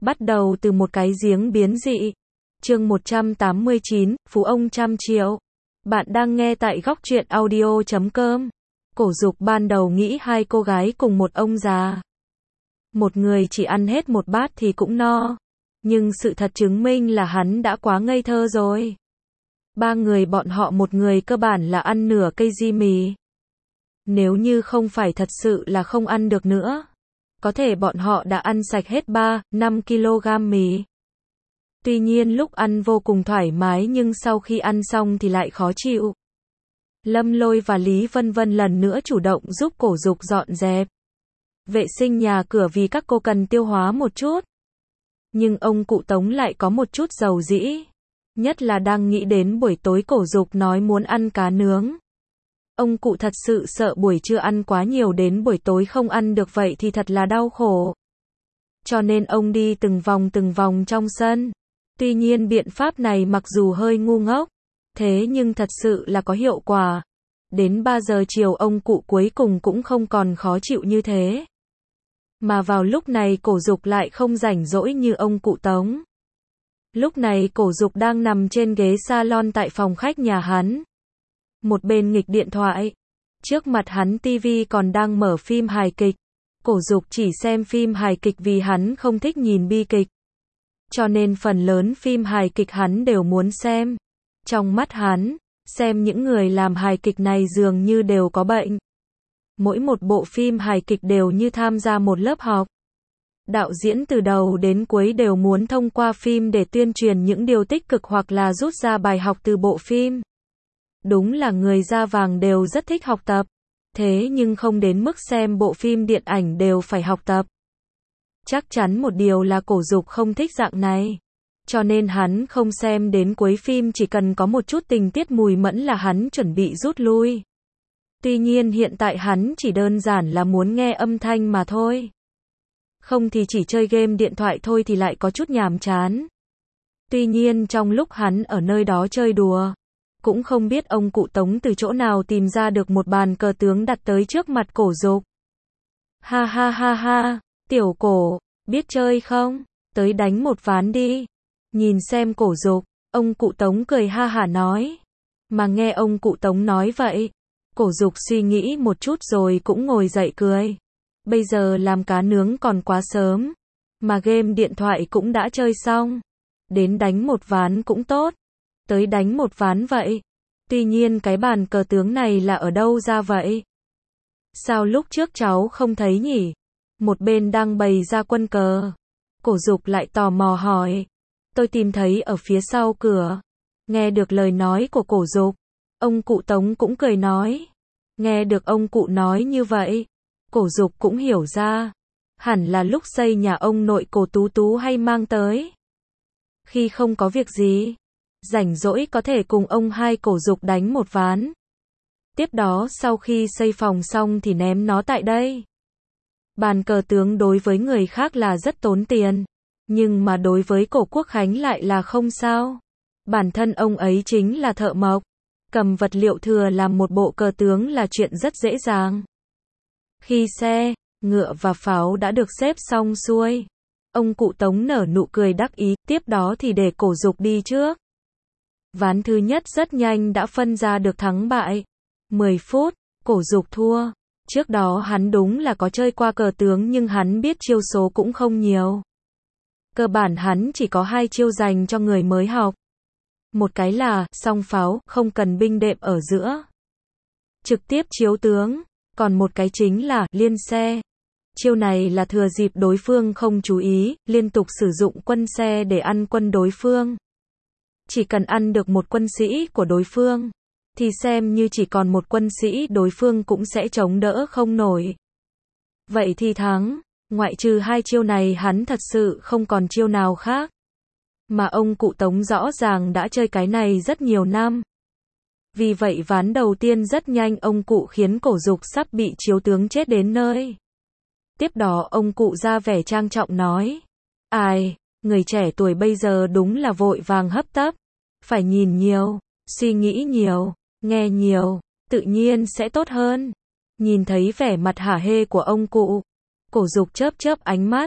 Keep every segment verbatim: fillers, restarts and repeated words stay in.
Bắt đầu từ một cái giếng biến dị. Chương một trăm tám mươi chín, Phú ông trăm triệu. Bạn đang nghe tại góc truyện audio chấm com. Cổ Dục ban đầu nghĩ hai cô gái cùng một ông già. Một người chỉ ăn hết một bát thì cũng no. Nhưng sự thật chứng minh là hắn đã quá ngây thơ rồi. Ba người bọn họ một người cơ bản là ăn nửa cây di mì. Nếu như không phải thật sự là không ăn được nữa, có thể bọn họ đã ăn sạch hết ba, năm ki lô gam mì. Tuy nhiên lúc ăn vô cùng thoải mái nhưng sau khi ăn xong thì lại khó chịu. Lâm Lôi và Lý Vân Vân lần nữa chủ động giúp Cổ Dục dọn dẹp vệ sinh nhà cửa vì các cô cần tiêu hóa một chút. Nhưng ông cụ Tống lại có một chút dầu dĩ. Nhất là đang nghĩ đến buổi tối Cổ Dục nói muốn ăn cá nướng. Ông cụ thật sự sợ buổi trưa ăn quá nhiều đến buổi tối không ăn được vậy thì thật là đau khổ. Cho nên ông đi từng vòng từng vòng trong sân. Tuy nhiên biện pháp này mặc dù hơi ngu ngốc, thế nhưng thật sự là có hiệu quả. Đến ba giờ chiều ông cụ cuối cùng cũng không còn khó chịu như thế. Mà vào lúc này Cổ Dục lại không rảnh rỗi như ông cụ Tống. Lúc này Cổ Dục đang nằm trên ghế salon tại phòng khách nhà hắn. Một bên nghịch điện thoại. Trước mặt hắn tivi còn đang mở phim hài kịch. Cổ Dục chỉ xem phim hài kịch vì hắn không thích nhìn bi kịch. Cho nên phần lớn phim hài kịch hắn đều muốn xem. Trong mắt hắn, xem những người làm hài kịch này dường như đều có bệnh. Mỗi một bộ phim hài kịch đều như tham gia một lớp học. Đạo diễn từ đầu đến cuối đều muốn thông qua phim để tuyên truyền những điều tích cực hoặc là rút ra bài học từ bộ phim. Đúng là người da vàng đều rất thích học tập. Thế nhưng không đến mức xem bộ phim điện ảnh đều phải học tập. Chắc chắn một điều là Cổ Dục không thích dạng này. Cho nên hắn không xem đến cuối phim, chỉ cần có một chút tình tiết mùi mẫn là hắn chuẩn bị rút lui. Tuy nhiên hiện tại hắn chỉ đơn giản là muốn nghe âm thanh mà thôi. Không thì chỉ chơi game điện thoại thôi thì lại có chút nhàm chán. Tuy nhiên trong lúc hắn ở nơi đó chơi đùa, cũng không biết ông cụ Tống từ chỗ nào tìm ra được một bàn cờ tướng đặt tới trước mặt Cổ Dục. Ha ha ha ha, tiểu Cổ, biết chơi không? Tới đánh một ván đi. Nhìn xem Cổ Dục, ông cụ Tống cười ha hả nói. Mà nghe ông cụ Tống nói vậy, Cổ Dục suy nghĩ một chút rồi cũng ngồi dậy cười. Bây giờ làm cá nướng còn quá sớm, mà game điện thoại cũng đã chơi xong. Đến đánh một ván cũng tốt. Tới đánh một ván vậy. Tuy nhiên cái bàn cờ tướng này là ở đâu ra vậy? Sao lúc trước cháu không thấy nhỉ? Một bên đang bày ra quân cờ. Cổ Dục lại tò mò hỏi. Tôi tìm thấy ở phía sau cửa. Nghe được lời nói của Cổ Dục, ông cụ Tống cũng cười nói. Nghe được ông cụ nói như vậy, Cổ Dục cũng hiểu ra. Hẳn là lúc xây nhà ông nội Cổ Tú Tú hay mang tới. Khi không có việc gì, rảnh rỗi có thể cùng ông hai Cổ Dục đánh một ván. Tiếp đó sau khi xây phòng xong thì ném nó tại đây. Bàn cờ tướng đối với người khác là rất tốn tiền, nhưng mà đối với Cổ Quốc Khánh lại là không sao. Bản thân ông ấy chính là thợ mộc, cầm vật liệu thừa làm một bộ cờ tướng là chuyện rất dễ dàng. Khi xe, ngựa và pháo đã được xếp xong xuôi, ông cụ Tống nở nụ cười đắc ý, tiếp đó thì để Cổ Dục đi trước. Ván thứ nhất rất nhanh đã phân ra được thắng bại. mười phút, Cổ Dục thua. Trước đó hắn đúng là có chơi qua cờ tướng nhưng hắn biết chiêu số cũng không nhiều. Cơ bản hắn chỉ có hai chiêu dành cho người mới học. Một cái là song pháo, không cần binh đệm ở giữa, trực tiếp chiếu tướng. Còn một cái chính là liên xe. Chiêu này là thừa dịp đối phương không chú ý, liên tục sử dụng quân xe để ăn quân đối phương. Chỉ cần ăn được một quân sĩ của đối phương, thì xem như chỉ còn một quân sĩ đối phương cũng sẽ chống đỡ không nổi. Vậy thì thắng, ngoại trừ hai chiêu này hắn thật sự không còn chiêu nào khác. Mà ông cụ Tống rõ ràng đã chơi cái này rất nhiều năm. Vì vậy ván đầu tiên rất nhanh ông cụ khiến Cổ Dục sắp bị chiếu tướng chết đến nơi. Tiếp đó ông cụ ra vẻ trang trọng nói. Ai, người trẻ tuổi bây giờ đúng là vội vàng hấp tấp. Phải nhìn nhiều, suy nghĩ nhiều, nghe nhiều, tự nhiên sẽ tốt hơn. Nhìn thấy vẻ mặt hả hê của ông cụ, Cổ Dục chớp chớp ánh mắt.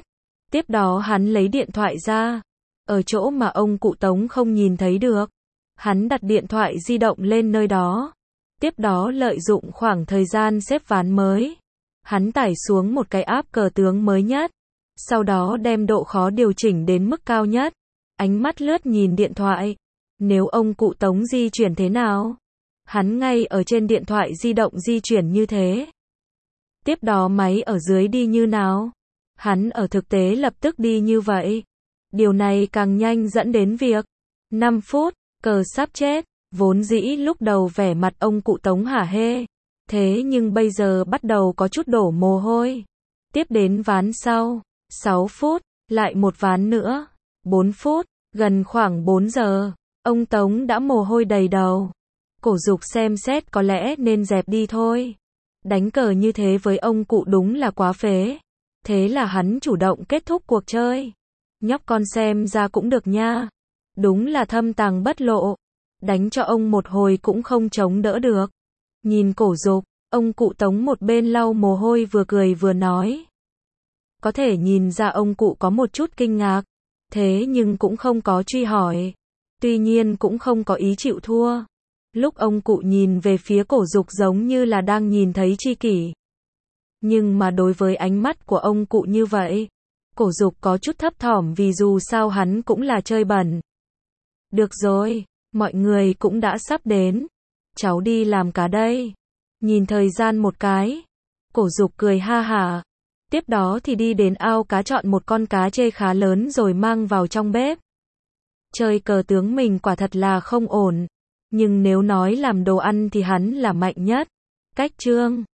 Tiếp đó hắn lấy điện thoại ra. Ở chỗ mà ông cụ Tống không nhìn thấy được. Hắn đặt điện thoại di động lên nơi đó. Tiếp đó lợi dụng khoảng thời gian xếp ván mới. Hắn tải xuống một cái app cờ tướng mới nhất. Sau đó đem độ khó điều chỉnh đến mức cao nhất. Ánh mắt lướt nhìn điện thoại. Nếu ông cụ Tống di chuyển thế nào? Hắn ngay ở trên điện thoại di động di chuyển như thế. Tiếp đó máy ở dưới đi như nào? Hắn ở thực tế lập tức đi như vậy. Điều này càng nhanh dẫn đến việc năm phút, cờ sắp chết. Vốn dĩ lúc đầu vẻ mặt ông cụ Tống hả hê. Thế nhưng bây giờ bắt đầu có chút đổ mồ hôi. Tiếp đến ván sau. sáu phút, lại một ván nữa. bốn phút, gần khoảng bốn giờ. Ông Tống đã mồ hôi đầy đầu. Cổ Dục xem xét có lẽ nên dẹp đi thôi. Đánh cờ như thế với ông cụ đúng là quá phế. Thế là hắn chủ động kết thúc cuộc chơi. Nhóc con xem ra cũng được nha. Đúng là thâm tàng bất lộ. Đánh cho ông một hồi cũng không chống đỡ được. Nhìn Cổ Dục, ông cụ Tống một bên lau mồ hôi vừa cười vừa nói. Có thể nhìn ra ông cụ có một chút kinh ngạc. Thế nhưng cũng không có truy hỏi. Tuy nhiên cũng không có ý chịu thua. Lúc ông cụ nhìn về phía Cổ Dục giống như là đang nhìn thấy tri kỷ. Nhưng mà đối với ánh mắt của ông cụ như vậy, Cổ Dục có chút thấp thỏm vì dù sao hắn cũng là chơi bẩn. Được rồi, mọi người cũng đã sắp đến. Cháu đi làm cá đây. Nhìn thời gian một cái. Cổ Dục cười ha hả. Tiếp đó thì đi đến ao cá chọn một con cá chê khá lớn rồi mang vào trong bếp. Chơi cờ tướng mình quả thật là không ổn. Nhưng nếu nói làm đồ ăn thì hắn là mạnh nhất. Cách chương